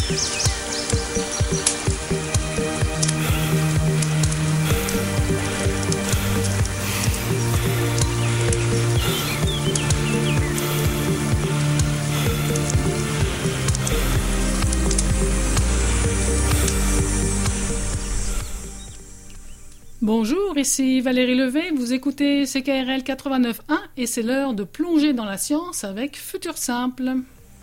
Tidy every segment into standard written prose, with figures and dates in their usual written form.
Bonjour, ici Valérie Levé, vous écoutez CKRL 89.1 et c'est l'heure de plonger dans la science avec Futur Simple.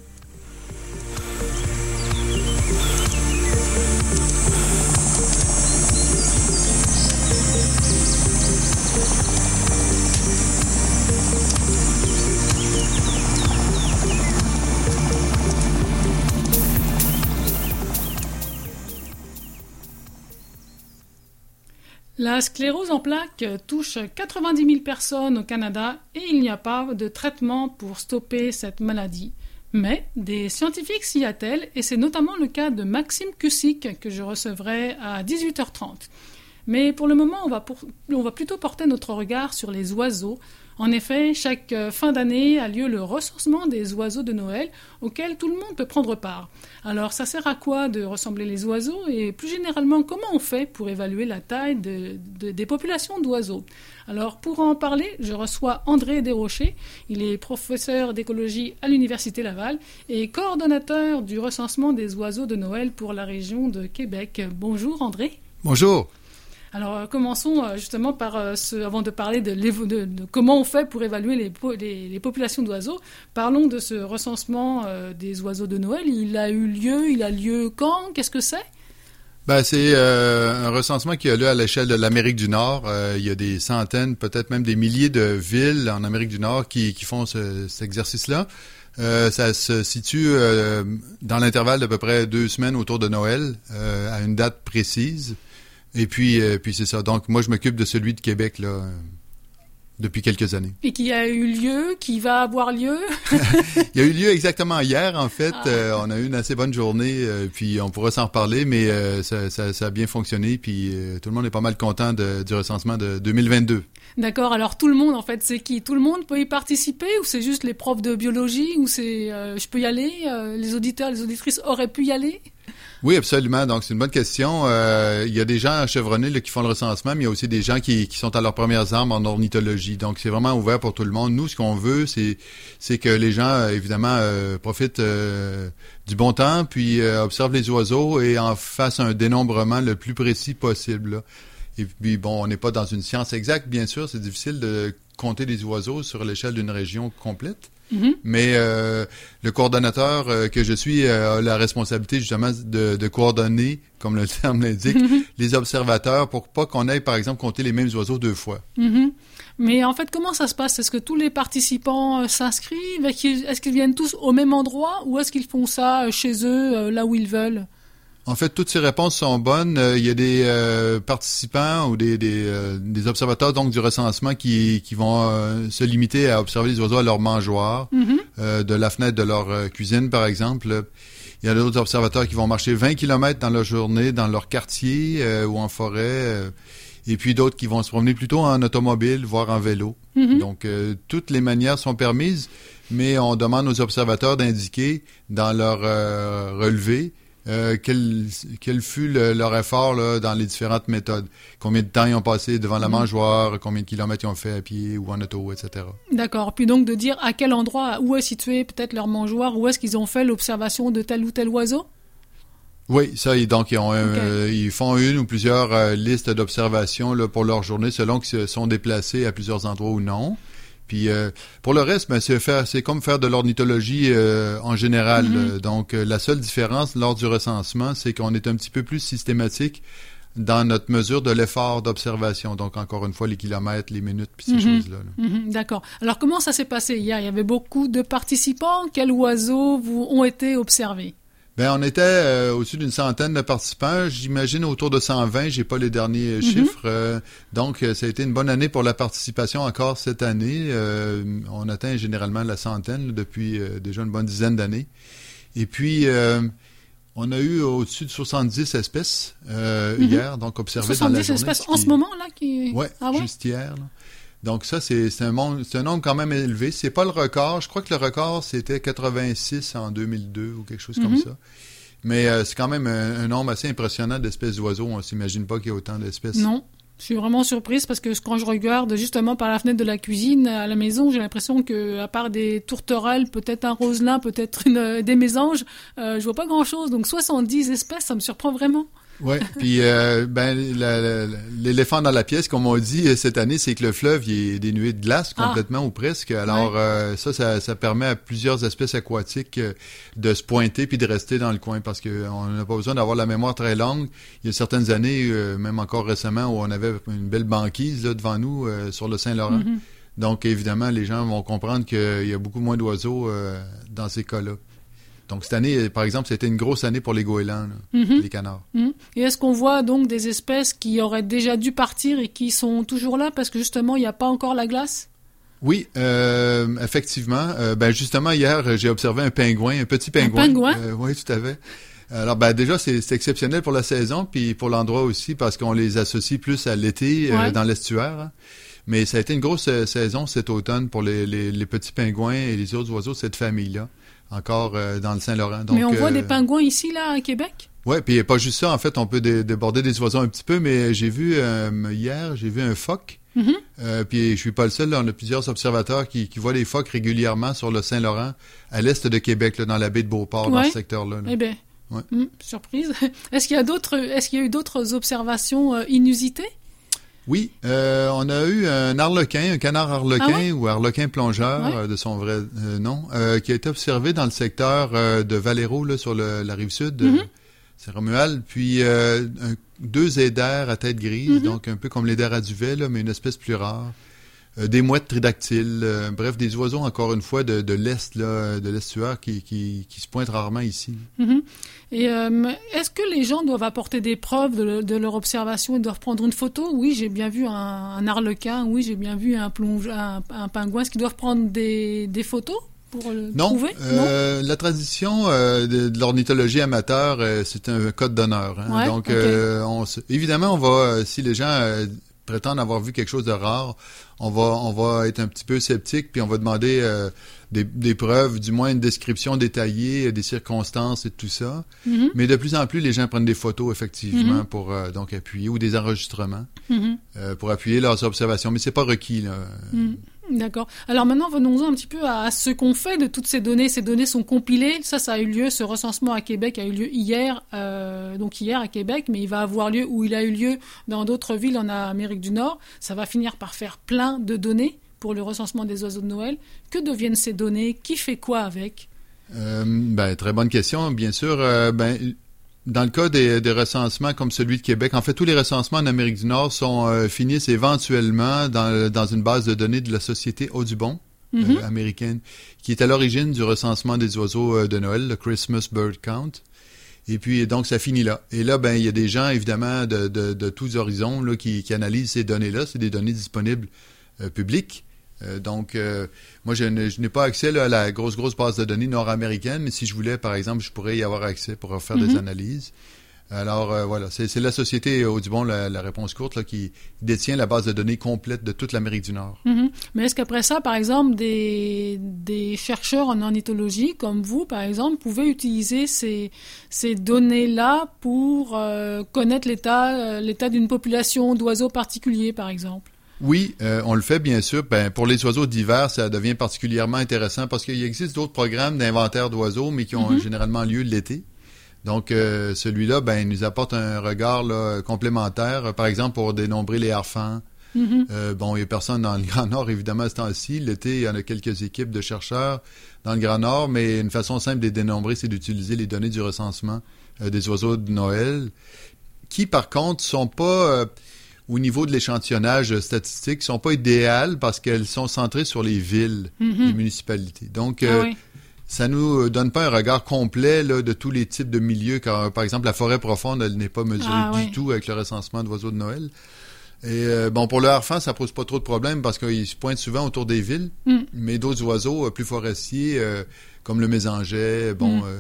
La sclérose en plaques touche 90 000 personnes au Canada et il n'y a pas de traitement pour stopper cette maladie. Mais des scientifiques s'y attellent et c'est notamment le cas de Maxime Cusick que je recevrai à 18h30. Mais pour le moment, on va plutôt porter notre regard sur les oiseaux. En effet, chaque fin d'année a lieu le recensement des oiseaux de Noël auquel tout le monde peut prendre part. Alors, ça sert à quoi de ressembler les oiseaux et plus généralement, comment on fait pour évaluer la taille des populations d'oiseaux? Alors, pour en parler, je reçois André Desrochers. Il est professeur d'écologie à l'Université Laval et coordonnateur du recensement des oiseaux de Noël pour la région de Québec. Bonjour André. Bonjour. Alors, commençons justement par avant de parler de comment on fait pour évaluer les populations d'oiseaux. Parlons de ce recensement des oiseaux de Noël. Il a lieu quand? Qu'est-ce que c'est? C'est un recensement qui a lieu à l'échelle de l'Amérique du Nord. Il y a des centaines, peut-être même des milliers de villes en Amérique du Nord qui font cet exercice-là. Ça se situe dans l'intervalle d'à peu près 2 semaines autour de Noël, à une date précise. Et puis c'est ça. Donc, moi, je m'occupe de celui de Québec, là, depuis quelques années. Et qui a eu lieu, qui va avoir lieu? Il a eu lieu exactement hier, en fait. On a eu une assez bonne journée, puis on pourra s'en reparler, mais ça a bien fonctionné, puis tout le monde est pas mal content du recensement de 2022. D'accord. Alors, tout le monde, en fait, c'est qui? Tout le monde peut y participer ou c'est juste les profs de biologie ou c'est je peux y aller? Les auditeurs, les auditrices auraient pu y aller? Oui, absolument. Donc, c'est une bonne question. Il y a des gens chevronnés là, qui font le recensement, mais il y a aussi des gens qui sont à leurs premières armes en ornithologie. Donc, c'est vraiment ouvert pour tout le monde. Nous, ce qu'on veut, c'est que les gens, évidemment, profitent du bon temps, puis observent les oiseaux et en fassent un dénombrement le plus précis possible, là. Et puis, bon, on n'est pas dans une science exacte, bien sûr. C'est difficile de compter les oiseaux sur l'échelle d'une région complète. Mm-hmm. Mais le coordonnateur que je suis a la responsabilité justement de coordonner, comme le terme l'indique, les observateurs pour pas qu'on aille, par exemple, compter les mêmes oiseaux 2 fois. Mm-hmm. Mais en fait, comment ça se passe? Est-ce que tous les participants s'inscrivent? Est-ce qu'ils viennent tous au même endroit ou est-ce qu'ils font ça chez eux, là où ils veulent? En fait, toutes ces réponses sont bonnes. Il y a des participants ou des observateurs donc du recensement qui vont se limiter à observer les oiseaux à leur mangeoire, de la fenêtre de leur cuisine, par exemple. Il y a d'autres observateurs qui vont marcher 20 km dans leur journée, dans leur quartier ou en forêt. Et puis d'autres qui vont se promener plutôt en automobile, voire en vélo. Mm-hmm. Donc, toutes les manières sont permises, mais on demande aux observateurs d'indiquer dans leur relevé quel fut leur effort là, dans les différentes méthodes. Combien de temps ils ont passé devant la mangeoire, combien de kilomètres ils ont fait à pied ou en auto, etc. D'accord. Puis donc de dire à quel endroit, où est situé peut-être leur mangeoire, où est-ce qu'ils ont fait l'observation de tel ou tel oiseau? Oui, ça, donc ils font une ou plusieurs listes d'observations là, pour leur journée selon qu'ils se sont déplacés à plusieurs endroits ou non. Puis pour le reste, c'est comme faire de l'ornithologie en général. Mm-hmm. Donc la seule différence lors du recensement, c'est qu'on est un petit peu plus systématique dans notre mesure de l'effort d'observation. Donc encore une fois, les kilomètres, les minutes, puis ces choses-là. Là. Mm-hmm. D'accord. Alors comment ça s'est passé hier? Il y avait beaucoup de participants. Quels oiseaux ont été observés? On était au-dessus d'une centaine de participants. J'imagine autour de 120. J'ai pas les derniers chiffres. Donc, ça a été une bonne année pour la participation encore cette année. On atteint généralement la centaine là, depuis déjà une bonne dizaine d'années. Et puis, on a eu au-dessus de 70 espèces hier, donc observées dans la journée. 70 espèces en ce moment, là? Oui, juste hier. Là. Donc ça, c'est un nombre quand même élevé. C'est pas le record. Je crois que le record, c'était 86 en 2002 ou quelque chose comme ça. Mais c'est quand même un nombre assez impressionnant d'espèces d'oiseaux. On s'imagine pas qu'il y ait autant d'espèces. Non. Je suis vraiment surprise parce que quand je regarde justement par la fenêtre de la cuisine à la maison, j'ai l'impression que à part des tourterelles, peut-être un roselin, peut-être des mésanges, je vois pas grand-chose. Donc 70 espèces, ça me surprend vraiment. Ouais, puis l'éléphant dans la pièce, comme on dit cette année, c'est que le fleuve il est dénué de glace complètement ou presque. Alors ça permet à plusieurs espèces aquatiques de se pointer puis de rester dans le coin parce que on n'a pas besoin d'avoir la mémoire très longue. Il y a certaines années, même encore récemment, où on avait une belle banquise là, devant nous sur le Saint-Laurent. Mm-hmm. Donc évidemment, les gens vont comprendre qu'il y a beaucoup moins d'oiseaux dans ces cas-là. Donc, cette année, par exemple, c'était une grosse année pour les goélands, les canards. Mm-hmm. Et est-ce qu'on voit donc des espèces qui auraient déjà dû partir et qui sont toujours là parce que justement, il n'y a pas encore la glace? Oui, effectivement. Justement, hier, j'ai observé un petit pingouin. Un pingouin? Oui, tout à fait. Alors, déjà, c'est exceptionnel pour la saison, puis pour l'endroit aussi, parce qu'on les associe plus à l'été dans l'estuaire. Hein. Mais ça a été une grosse saison cet automne pour les petits pingouins et les autres oiseaux de cette famille-là. Encore dans le Saint-Laurent. Donc, mais on voit des pingouins ici, là, à Québec? Oui, puis pas juste ça. En fait, on peut déborder des oiseaux un petit peu, mais j'ai vu hier, un phoque. Mm-hmm. Puis je suis pas le seul. Là, on a plusieurs observateurs qui voient les phoques régulièrement sur le Saint-Laurent, à l'est de Québec, là, dans la baie de Beauport, dans ce secteur-là. Là. Eh bien, surprise. Est-ce qu'il y a eu d'autres observations inusitées? Oui, on a eu un canard arlequin ou arlequin plongeur de son vrai nom, qui a été observé dans le secteur de Valero, là, sur la rive sud, c'est Romuald, puis 2 eiders à tête grise, donc un peu comme l'eider à duvet, là, mais une espèce plus rare. Des mouettes tridactyles, bref, des oiseaux, encore une fois, de l'Est, là, de l'estuaire qui se pointent rarement ici. Mm-hmm. Et est-ce que les gens doivent apporter des preuves de leur observation et doivent prendre une photo? Oui, j'ai bien vu un arlequin, oui, j'ai bien vu un pingouin. Est-ce qu'ils doivent prendre des photos pour le prouver? Non, la tradition de l'ornithologie amateur, c'est un code d'honneur. Hein? Ouais, donc, évidemment, on va, si les gens prétendent avoir vu quelque chose de rare, on va être un petit peu sceptique, puis on va demander des preuves, du moins une description détaillée des circonstances et tout ça. Mm-hmm. Mais de plus en plus, les gens prennent des photos, effectivement, pour donc appuyer, ou des enregistrements, pour appuyer leurs observations. Mais c'est pas requis, là. D'accord. Alors maintenant, venons-en un petit peu à ce qu'on fait de toutes ces données. Ces données sont compilées. Ça a eu lieu, ce recensement à Québec a eu lieu hier, donc hier à Québec, mais il va avoir lieu ou il a eu lieu dans d'autres villes en Amérique du Nord. Ça va finir par faire plein de données pour le recensement des oiseaux de Noël. Que deviennent ces données? Qui fait quoi avec? Très bonne question, bien sûr. Dans le cas des recensements comme celui de Québec, en fait, tous les recensements en Amérique du Nord finissent éventuellement dans une base de données de la société Audubon américaine, qui est à l'origine du recensement des oiseaux de Noël, le Christmas Bird Count. Et puis, donc, ça finit là. Et là, il y a des gens, évidemment, de tous horizons là, qui analysent ces données-là. C'est des données disponibles publiques. Donc, moi, je n'ai pas accès là, à la grosse base de données nord-américaine, mais si je voulais, par exemple, je pourrais y avoir accès pour faire des analyses. Alors, voilà, c'est la société Audubon, la réponse courte, là, qui détient la base de données complète de toute l'Amérique du Nord. Mais est-ce qu'après ça, par exemple, des chercheurs en ornithologie, comme vous, par exemple, pouvaient utiliser ces données-là pour connaître l'état d'une population d'oiseaux particuliers, par exemple? Oui, on le fait bien sûr. Pour les oiseaux d'hiver, ça devient particulièrement intéressant parce qu'il existe d'autres programmes d'inventaire d'oiseaux, mais qui ont généralement lieu l'été. Donc, celui-là, il nous apporte un regard là, complémentaire. Par exemple, pour dénombrer les harfans. Il y a personne dans le Grand Nord, évidemment, à ce temps-ci. L'été, il y en a quelques équipes de chercheurs dans le Grand Nord, mais une façon simple de les dénombrer, c'est d'utiliser les données du recensement des oiseaux de Noël, qui, par contre, sont pas... au niveau de l'échantillonnage statistique, sont pas idéales parce qu'elles sont centrées sur les villes, les municipalités. Donc, ça nous donne pas un regard complet là, de tous les types de milieux, car, par exemple, la forêt profonde, elle n'est pas mesurée du tout avec le recensement d'oiseaux de Noël. Et pour le harfang, ça pose pas trop de problèmes parce qu'il se pointe souvent autour des villes, mais d'autres oiseaux plus forestiers, comme le mésanget,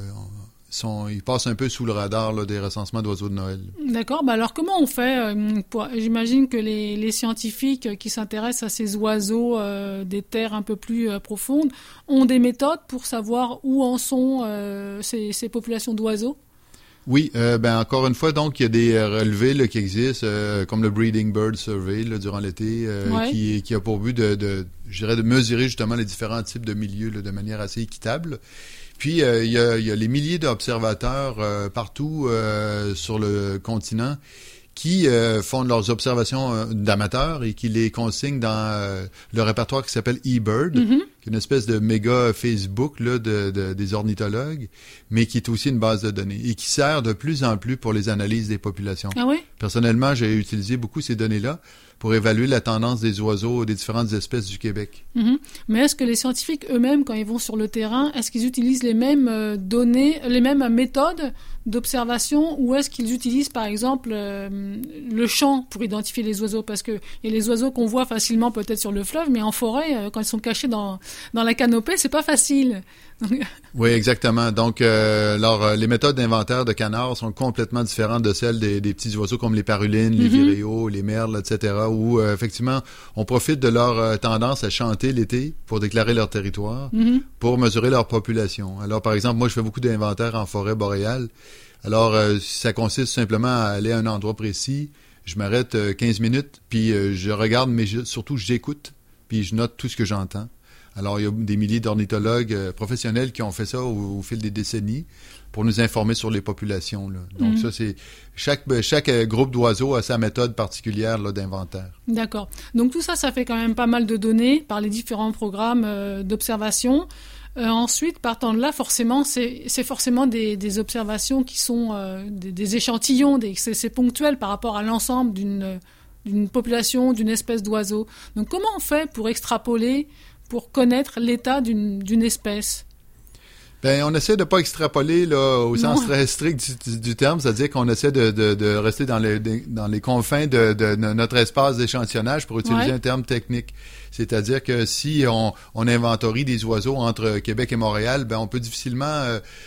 ils passent un peu sous le radar là, des recensements d'oiseaux de Noël. D'accord. Alors, comment on fait j'imagine que les scientifiques qui s'intéressent à ces oiseaux des terres un peu plus profondes ont des méthodes pour savoir où en sont ces populations d'oiseaux? Oui, encore une fois, donc, il y a des relevés là, qui existent, comme le Breeding Bird Survey là, durant l'été, qui a pour but je dirais, de mesurer justement les différents types de milieux là, de manière assez équitable. Puis, il y a les milliers d'observateurs partout sur le continent qui font leurs observations d'amateurs et qui les consignent dans le répertoire qui s'appelle eBird, qui est une espèce de méga Facebook là, des ornithologues, mais qui est aussi une base de données et qui sert de plus en plus pour les analyses des populations. Ah oui? Personnellement, j'ai utilisé beaucoup ces données-là pour évaluer la tendance des oiseaux des différentes espèces du Québec. Mais est-ce que les scientifiques eux-mêmes, quand ils vont sur le terrain, est-ce qu'ils utilisent les mêmes données, les mêmes méthodes d'observation, ou est-ce qu'ils utilisent par exemple le chant pour identifier les oiseaux? Parce que il y a les oiseaux qu'on voit facilement peut-être sur le fleuve, mais en forêt, quand ils sont cachés dans la canopée, c'est pas facile. Oui, exactement. Donc, les méthodes d'inventaire de canards sont complètement différentes de celles des petits oiseaux comme les parulines, les viréos, les merles, etc., où effectivement, on profite de leur tendance à chanter l'été pour déclarer leur territoire, pour mesurer leur population. Alors, par exemple, moi, je fais beaucoup d'inventaires en forêt boréale. Alors, ça consiste simplement à aller à un endroit précis, je m'arrête 15 minutes, puis je regarde, mais surtout, j'écoute, puis je note tout ce que j'entends. Alors, il y a des milliers d'ornithologues professionnels qui ont fait ça au fil des décennies pour nous informer sur les populations, là. Donc, ça, c'est chaque groupe d'oiseaux a sa méthode particulière là, d'inventaire. D'accord. Donc, tout ça, ça fait quand même pas mal de données par les différents programmes d'observation. Ensuite, partant de là, forcément, c'est forcément des observations qui sont des échantillons, c'est ponctuel par rapport à l'ensemble d'une population, d'une espèce d'oiseau. Donc, comment on fait pour extrapoler, pour connaître l'état d'une espèce? On essaie de pas extrapoler là au sens très strict du terme, c'est-à-dire qu'on essaie de rester dans les confins de notre espace d'échantillonnage pour utiliser un terme technique. C'est-à-dire que si on inventorie des oiseaux entre Québec et Montréal, on peut difficilement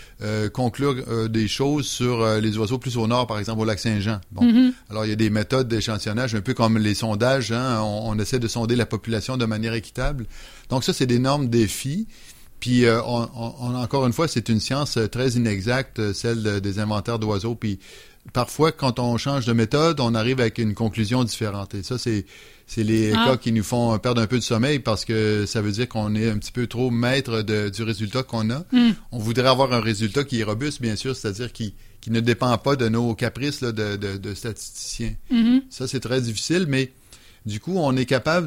conclure des choses sur les oiseaux plus au nord, par exemple au lac Saint-Jean. Bon, alors il y a des méthodes d'échantillonnage, un peu comme les sondages, hein, on essaie de sonder la population de manière équitable. Donc ça, c'est d'énormes défis. Puis, encore une fois, c'est une science très inexacte, celle des inventaires d'oiseaux. Puis, parfois, quand on change de méthode, on arrive avec une conclusion différente. Et ça, c'est les cas qui nous font perdre un peu de sommeil parce que ça veut dire qu'on est un petit peu trop maître du résultat qu'on a. On voudrait avoir un résultat qui est robuste, bien sûr, c'est-à-dire qui ne dépend pas de nos caprices là, de statisticiens. Ça, c'est très difficile, mais du coup, on est capable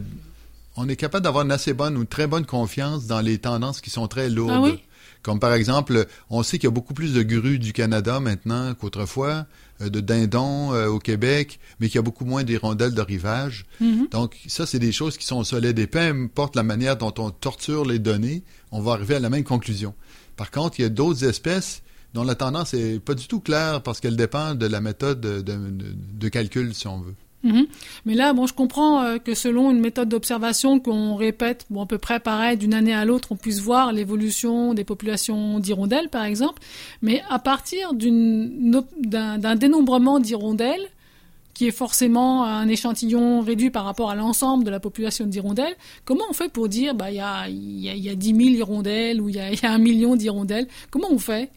d'avoir une assez bonne ou très bonne confiance dans les tendances qui sont très lourdes. Ah oui? Comme par exemple, on sait qu'il y a beaucoup plus de grues du Canada maintenant qu'autrefois, de dindons au Québec, mais qu'il y a beaucoup moins d'hirondelles de rivage. Donc ça, c'est des choses qui sont solides. Et peu importe la manière dont on torture les données, on va arriver à la même conclusion. Par contre, il y a d'autres espèces dont la tendance est pas du tout claire parce qu'elle dépend de la méthode de calcul, si on veut. Mais là, je comprends que selon une méthode d'observation qu'on répète, à peu près pareil d'une année à l'autre, on puisse voir l'évolution des populations d'hirondelles, par exemple. Mais à partir d'un dénombrement d'hirondelles, qui est forcément un échantillon réduit par rapport à l'ensemble de la population d'hirondelles, comment on fait pour dire, il y a 10 000 hirondelles ou il y a 1 million d'hirondelles? Comment on fait?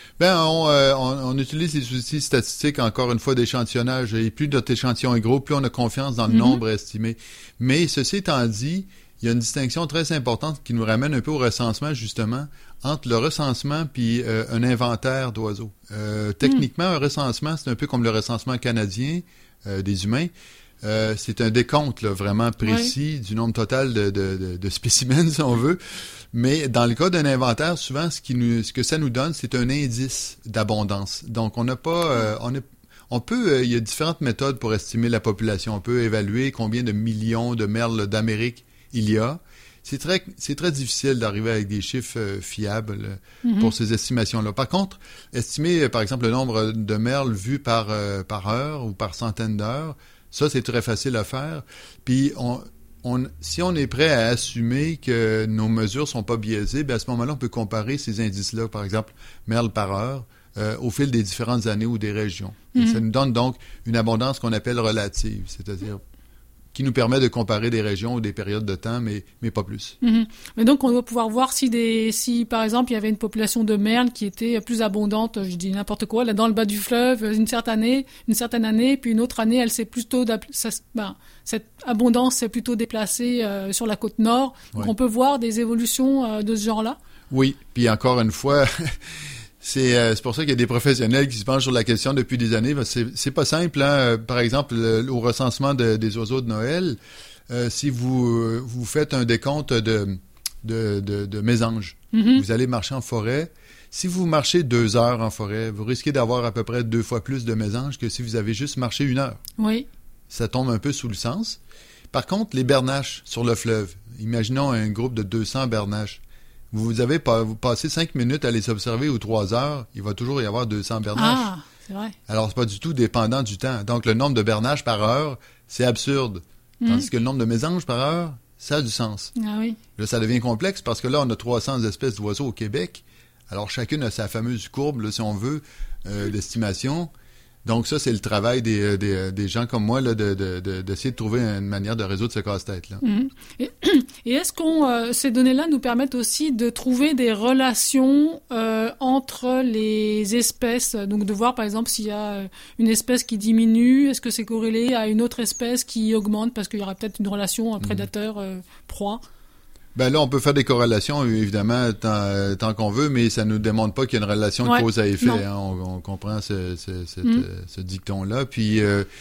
On utilise les outils statistiques, encore une fois, d'échantillonnage. Et plus notre échantillon est gros, plus on a confiance dans le nombre estimé. Mais ceci étant dit, il y a une distinction très importante qui nous ramène un peu au recensement, justement, entre le recensement puis un inventaire d'oiseaux. Techniquement, un recensement, c'est un peu comme le recensement canadien des humains. C'est un décompte là, vraiment précis du nombre total de spécimens, si on veut. Mais dans le cas d'un inventaire, souvent, ce que ça nous donne, c'est un indice d'abondance. Donc, on n'a pas... il y a différentes méthodes pour estimer la population. On peut évaluer combien de millions de merles d'Amérique il y a. C'est très difficile d'arriver avec des chiffres fiables pour ces estimations-là. Par contre, estimer, par exemple, le nombre de merles vus par heure ou par centaine d'heures, ça, c'est très facile à faire. Puis, si on est prêt à assumer que nos mesures sont pas biaisées, à ce moment-là, on peut comparer ces indices-là, par exemple, merles par heure, au fil des différentes années ou des régions. Et ça nous donne donc une abondance qu'on appelle relative, c'est-à-dire qui nous permet de comparer des régions ou des périodes de temps, mais pas plus. Mais donc, on doit pouvoir voir si, par exemple, il y avait une population de merles qui était plus abondante, je dis n'importe quoi, là, dans le bas du fleuve, une certaine année, puis une autre année, elle s'est plutôt, cette abondance s'est plutôt déplacée sur la côte nord. Donc, on peut voir des évolutions de ce genre-là. Oui, puis encore une fois... C'est pour ça qu'il y a des professionnels qui se penchent sur la question depuis des années. C'est pas simple, hein? Par exemple, au recensement des oiseaux de Noël, si vous faites un décompte de mésanges, vous allez marcher en forêt. Si vous marchez 2 heures en forêt, vous risquez d'avoir à peu près 2 fois plus de mésanges que si vous avez juste marché 1 heure. Oui. Ça tombe un peu sous le sens. Par contre, les bernaches sur le fleuve, imaginons un groupe de 200 bernaches. Vous passez 5 minutes à les observer ou 3 heures, il va toujours y avoir 200 bernaches. Ah, c'est vrai. Alors, c'est pas du tout dépendant du temps. Donc, le nombre de bernaches par heure, c'est absurde. Tandis que le nombre de mésanges par heure, ça a du sens. Ah oui. Là, ça devient complexe parce que là, on a 300 espèces d'oiseaux au Québec. Alors, chacune a sa fameuse courbe, là, si on veut, d'estimation. Donc, ça, c'est le travail des gens comme moi, là, d'essayer de trouver une manière de résoudre ce casse-tête-là. Et est-ce ces données-là nous permettent aussi de trouver des relations entre les espèces, donc de voir par exemple s'il y a une espèce qui diminue, est-ce que c'est corrélé à une autre espèce qui augmente parce qu'il y aura peut-être une relation prédateur-proie? Ben là, on peut faire des corrélations, évidemment, tant qu'on veut, mais ça ne nous démontre pas qu'il y a une relation de cause à effet. Hein, on comprend ce dicton-là. Puis,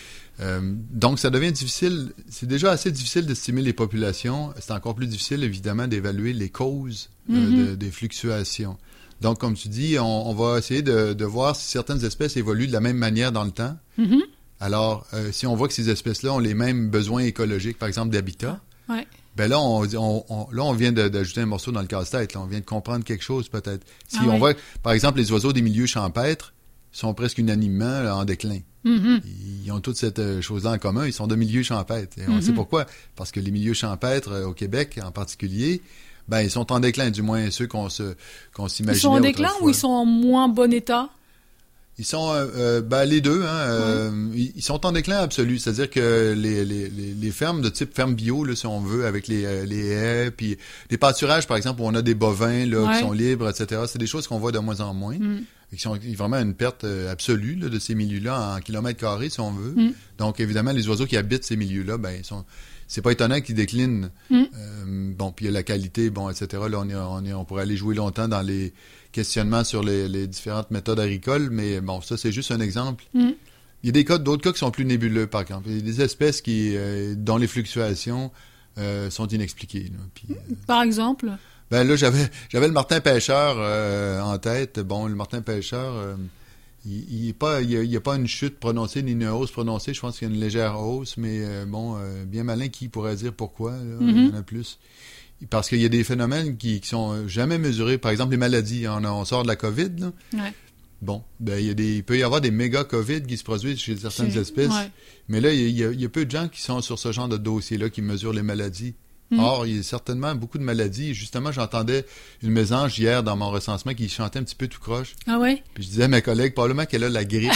donc, ça devient difficile. C'est déjà assez difficile d'estimer les populations. C'est encore plus difficile, évidemment, d'évaluer les causes des fluctuations. Donc, comme tu dis, on va essayer de voir si certaines espèces évoluent de la même manière dans le temps. Alors, si on voit que ces espèces-là ont les mêmes besoins écologiques, par exemple d'habitat, ben là, on vient d'ajouter un morceau dans le casse-tête. Là. On vient de comprendre quelque chose, peut-être. Si on voit, par exemple, les oiseaux des milieux champêtres sont presque unanimement là, en déclin. Ils ont toute cette chose-là en commun. Ils sont de milieux champêtres. Et on sait pourquoi. Parce que les milieux champêtres, au Québec en particulier, ben ils sont en déclin, du moins ceux qu'on s'imaginait. Ils sont en déclin ou ils sont en moins bon état? Ils sont les deux, hein. Ils sont en déclin absolu, c'est-à-dire que les fermes de type ferme bio, là, si on veut, avec les haies, puis les pâturages, par exemple, où on a des bovins là qui sont libres, etc. C'est des choses qu'on voit de moins en moins, et qui sont vraiment une perte absolue là, de ces milieux-là en kilomètres carrés, si on veut. Donc, évidemment, les oiseaux qui habitent ces milieux-là, ben, c'est pas étonnant qu'ils déclinent. Bon, puis il y a la qualité, bon, etc. Là, on pourrait aller jouer longtemps dans les questionnements sur les différentes méthodes agricoles, mais bon, ça, c'est juste un exemple. Il y a d'autres cas qui sont plus nébuleux, par exemple. Il y a des espèces dont les fluctuations sont inexpliquées. Là. Puis, par exemple? Ben là, j'avais le martin pêcheur en tête. Bon, le martin pêcheur... Il n'y a pas une chute prononcée ni une hausse prononcée. Je pense qu'il y a une légère hausse, mais bien malin qui pourrait dire pourquoi. Là, il y en a plus. Parce qu'il y a des phénomènes qui sont jamais mesurés. Par exemple, les maladies. On sort de la COVID. Là. Bon, ben il peut y avoir des méga COVID qui se produisent chez certaines espèces. Mais là, il y a peu de gens qui sont sur ce genre de dossier-là qui mesurent les maladies. Or, il y a certainement beaucoup de maladies. Justement, j'entendais une mésange hier dans mon recensement qui chantait un petit peu tout croche. Ah ouais? Puis je disais à mes collègues, probablement qu'elle a la grippe.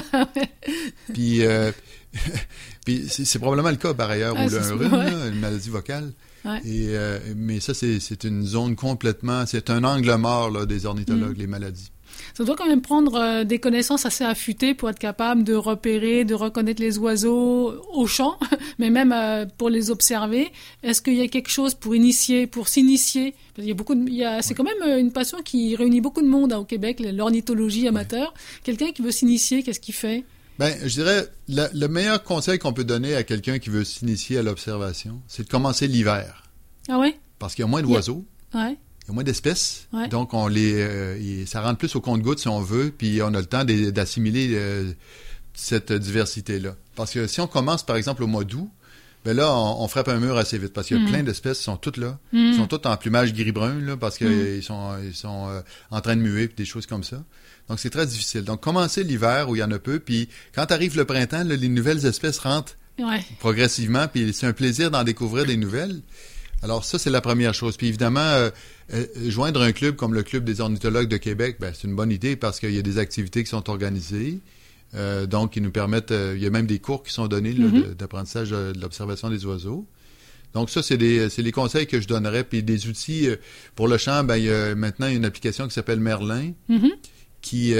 Puis c'est probablement le cas par ailleurs, ou un rhume, là, une maladie vocale. Mais ça, c'est une zone complètement... C'est un angle mort là, des ornithologues, les maladies. Ça doit quand même prendre des connaissances assez affûtées pour être capable de repérer, de reconnaître les oiseaux au champ, mais même pour les observer. Est-ce qu'il y a quelque chose pour s'initier? Parce qu'il c'est quand même une passion qui réunit beaucoup de monde au Québec, l'ornithologie amateur. Quelqu'un qui veut s'initier, qu'est-ce qu'il fait? Ben, je dirais, le meilleur conseil qu'on peut donner à quelqu'un qui veut s'initier à l'observation, c'est de commencer l'hiver. Ah ouais? Parce qu'il y a moins d'oiseaux. Ouais. Il y a moins d'espèces, donc ça rentre plus au compte-gouttes si on veut, puis on a le temps d'assimiler cette diversité-là. Parce que si on commence par exemple au mois d'août, ben là on frappe un mur assez vite parce qu'il y a plein d'espèces qui sont toutes là, qui sont toutes en plumage gris-brun là parce qu'ils sont en train de muer puis des choses comme ça. Donc c'est très difficile. Donc commencer l'hiver où il y en a peu, puis quand arrive le printemps, là, les nouvelles espèces rentrent progressivement, puis c'est un plaisir d'en découvrir des nouvelles. Alors ça, c'est la première chose. Puis évidemment, joindre un club comme le Club des ornithologues de Québec, ben, c'est une bonne idée parce qu'il y a des activités qui sont organisées. Donc, ils nous permettent... il y a même des cours qui sont donnés là, d'apprentissage de l'observation des oiseaux. Donc, ça, c'est les conseils que je donnerais. Puis des outils pour le chant, il y a maintenant une application qui s'appelle Merlin qui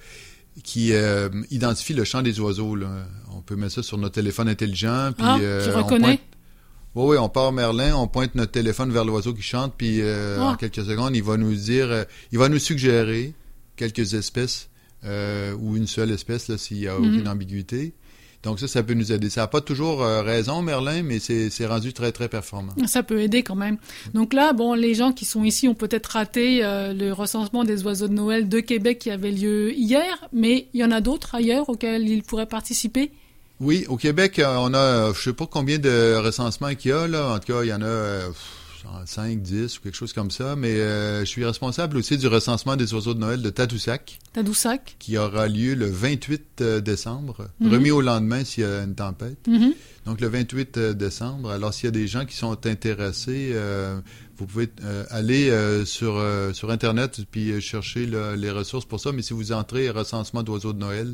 identifie le chant des oiseaux. Là. On peut mettre ça sur notre téléphone intelligent. Puis, qui reconnaît. Oui, on part Merlin, on pointe notre téléphone vers l'oiseau qui chante, puis en quelques secondes, il va nous dire, il va nous suggérer quelques espèces ou une seule espèce là, s'il n'y a aucune ambiguïté. Donc ça peut nous aider. Ça n'a pas toujours raison, Merlin, mais c'est rendu très, très performant. Ça peut aider quand même. Donc là, les gens qui sont ici ont peut-être raté le recensement des oiseaux de Noël de Québec qui avait lieu hier, mais il y en a d'autres ailleurs auxquels ils pourraient participer. Oui, au Québec, on a, je sais pas combien de recensements qu'il y a, là. En tout cas, il y en a 5, 10 ou quelque chose comme ça. Mais je suis responsable aussi du recensement des oiseaux de Noël de Tadoussac. Tadoussac. Qui aura lieu le 28 décembre, remis au lendemain s'il y a une tempête. Donc, le 28 décembre. Alors, s'il y a des gens qui sont intéressés, vous pouvez aller sur Internet puis chercher là, les ressources pour ça. Mais si vous entrez recensement d'oiseaux de Noël,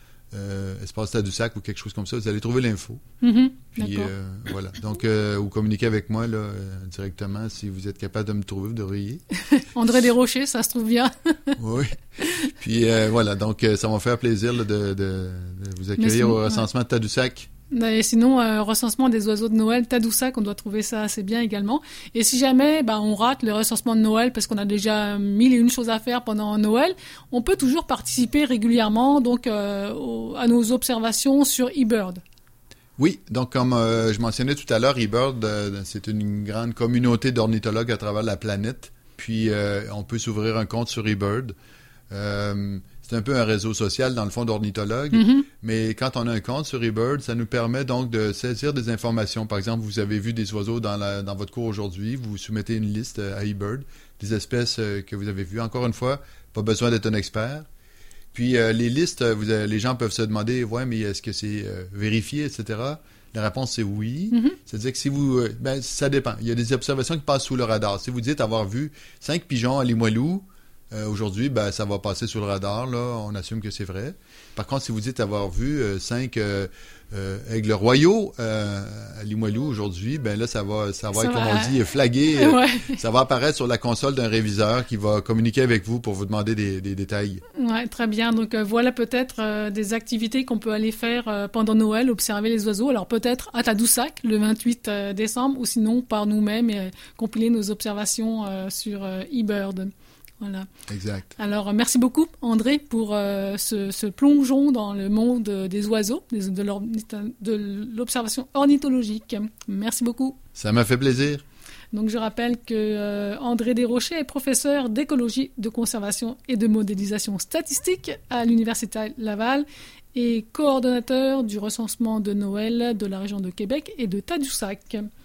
espace Tadoussac ou quelque chose comme ça, vous allez trouver l'info. Puis voilà. Donc, vous communiquez avec moi là, directement si vous êtes capable de me trouver, vous devriez. André Desrochers, ça se trouve bien. Oui. Puis voilà. Donc, ça m'a fait plaisir là, de vous accueillir au recensement de Tadoussac. Et sinon, recensement des oiseaux de Noël, Tadoussac, on doit trouver ça assez bien également. Et si jamais on rate le recensement de Noël parce qu'on a déjà 1001 choses à faire pendant Noël, on peut toujours participer régulièrement donc à nos observations sur eBird. Oui, donc comme je mentionnais tout à l'heure, eBird, c'est une grande communauté d'ornithologues à travers la planète. Puis on peut s'ouvrir un compte sur eBird. C'est un peu un réseau social, dans le fond, d'ornithologues. Mais quand on a un compte sur eBird, ça nous permet donc de saisir des informations. Par exemple, vous avez vu des oiseaux dans votre cours aujourd'hui. Vous soumettez une liste à eBird des espèces que vous avez vues. Encore une fois, pas besoin d'être un expert. Puis, les listes, les gens peuvent se demander, ouais, mais est-ce que c'est vérifié, etc.? La réponse, c'est oui. C'est-à-dire que si vous... ça dépend. Il y a des observations qui passent sous le radar. Si vous dites avoir vu 5 pigeons à Limoilou, aujourd'hui, ça va passer sur le radar, là, on assume que c'est vrai. Par contre, si vous dites avoir vu 5 aigles royaux à Limoilou aujourd'hui, là, ça va être, comme on dit, flagué. Ça va apparaître sur la console d'un réviseur qui va communiquer avec vous pour vous demander des détails. Ouais, très bien. Donc, voilà peut-être des activités qu'on peut aller faire pendant Noël, observer les oiseaux. Alors, peut-être à Tadoussac, le 28 décembre, ou sinon par nous-mêmes et compiler nos observations sur eBird. Voilà. Exact. Alors, merci beaucoup, André, pour ce plongeon dans le monde des oiseaux, de l'observation ornithologique. Merci beaucoup. Ça m'a fait plaisir. Donc, je rappelle que André Desrochers est professeur d'écologie, de conservation et de modélisation statistique à l'Université Laval et coordonnateur du recensement de Noël de la région de Québec et de Tadoussac.